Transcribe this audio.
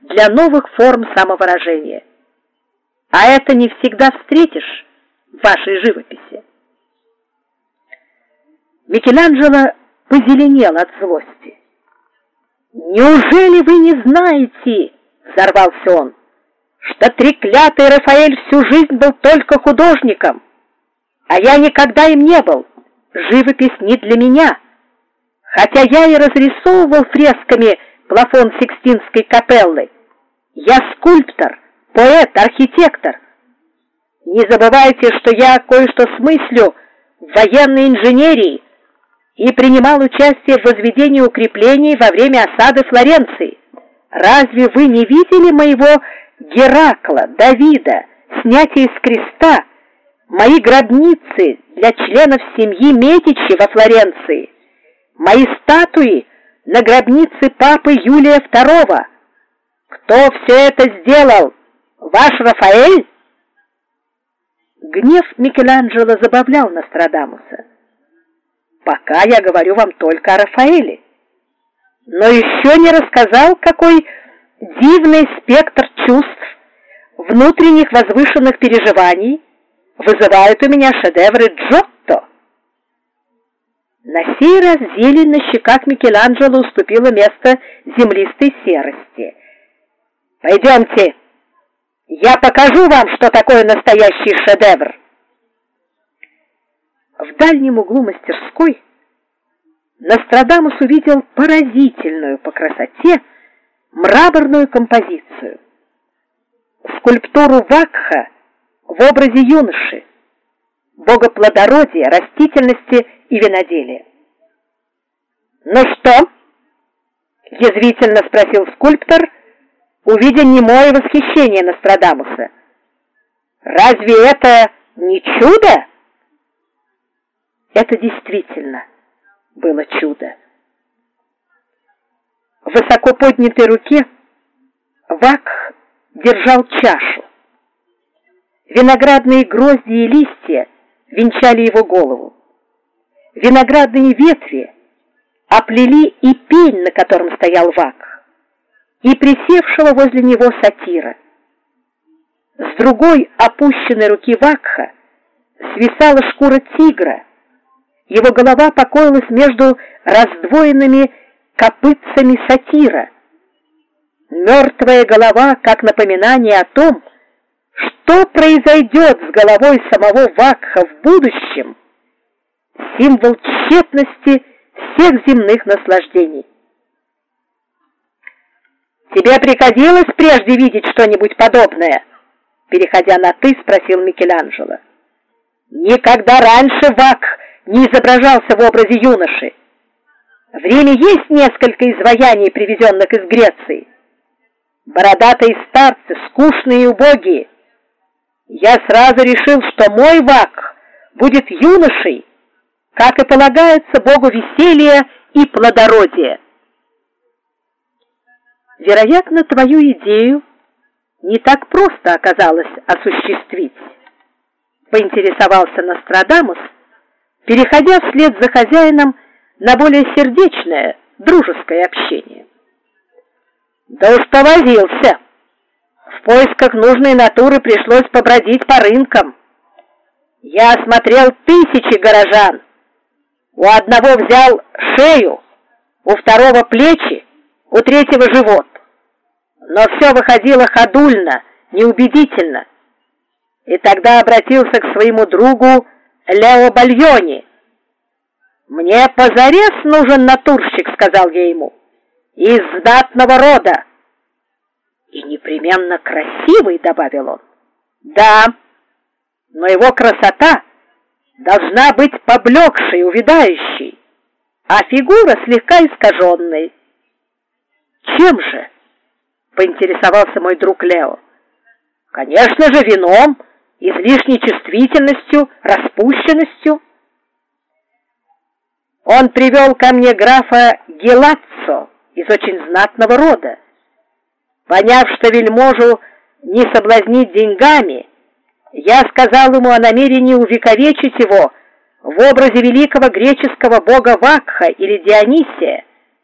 для новых форм самовыражения. А это не всегда встретишь в вашей живописи. Микеланджело позеленел от злости. «Неужели вы не знаете, — взорвался он, — что треклятый Рафаэль всю жизнь был только художником, а я никогда им не был? Живопись не для меня, хотя я и разрисовывал фресками плафон Сикстинской капеллы. Я скульптор, поэт, архитектор. Не забывайте, что я кое-что смыслю в военной инженерии и принимал участие в возведении укреплений во время осады Флоренции. Разве вы не видели моего Геракла, Давида, снятие с креста, мои гробницы для членов семьи Медичи во Флоренции, мои статуи на гробнице папы Юлия II? Кто все это сделал? Ваш Рафаэль?» Гнев Микеланджело забавлял Нострадамуса. «Пока я говорю вам только о Рафаэле, но еще не рассказал, какой дивный спектр чувств, внутренних возвышенных переживаний вызывают у меня шедевры Джотто». На сей раз зелень на щеках Микеланджело уступила место землистой серости. «Пойдемте, я покажу вам, что такое настоящий шедевр». В дальнем углу мастерской Нострадамус увидел поразительную по красоте мраморную композицию. Скульптуру Вакха в образе юноши, бога плодородия, растительности и виноделия. «Ну что?» — язвительно спросил скульптор, увидя немое восхищение Нострадамуса. «Разве это не чудо?» Это действительно было чудо. В высоко поднятой руке Вакх держал чашу. Виноградные грозди и листья венчали его голову. Виноградные ветви оплели и пень, на котором стоял Вакх, и присевшего возле него сатира. С другой опущенной руки Вакха свисала шкура тигра. Его голова покоилась между раздвоенными копытцами сатира. Мертвая голова, как напоминание о том, что произойдет с головой самого Вакха в будущем, символ тщетности всех земных наслаждений. «Тебе приходилось прежде видеть что-нибудь подобное?» Переходя на «ты», спросил Микеланджело. «Никогда раньше Вакх не изображался в образе юноши. В Риме есть несколько изваяний, привезенных из Греции. Бородатые старцы, скучные и убогие. Я сразу решил, что мой Вакх будет юношей, как и полагается богу веселья и плодородия». «Вероятно, твою идею не так просто оказалось осуществить», — поинтересовался Нострадамус, переходя вслед за хозяином на более сердечное, дружеское общение. «Да уж повозился. В поисках нужной натуры пришлось побродить по рынкам. Я осмотрел тысячи горожан. У одного взял шею, у второго плечи, у третьего живот. Но все выходило ходульно, неубедительно. И тогда обратился к своему другу Лео Бальони. «Мне позарез нужен натурщик», — сказал я ему, — «из знатного рода». «И непременно красивый», — добавил он. «Да, но его красота должна быть поблекшей, увядающей, а фигура слегка искаженной». «Чем же?» — поинтересовался мой друг Лео. «Конечно же, вином, излишней чувствительностью, распущенностью». Он привел ко мне графа Гелаццо из очень знатного рода. Поняв, что вельможу не соблазнить деньгами, я сказал ему о намерении увековечить его в образе великого греческого бога Вакха или Дионисия,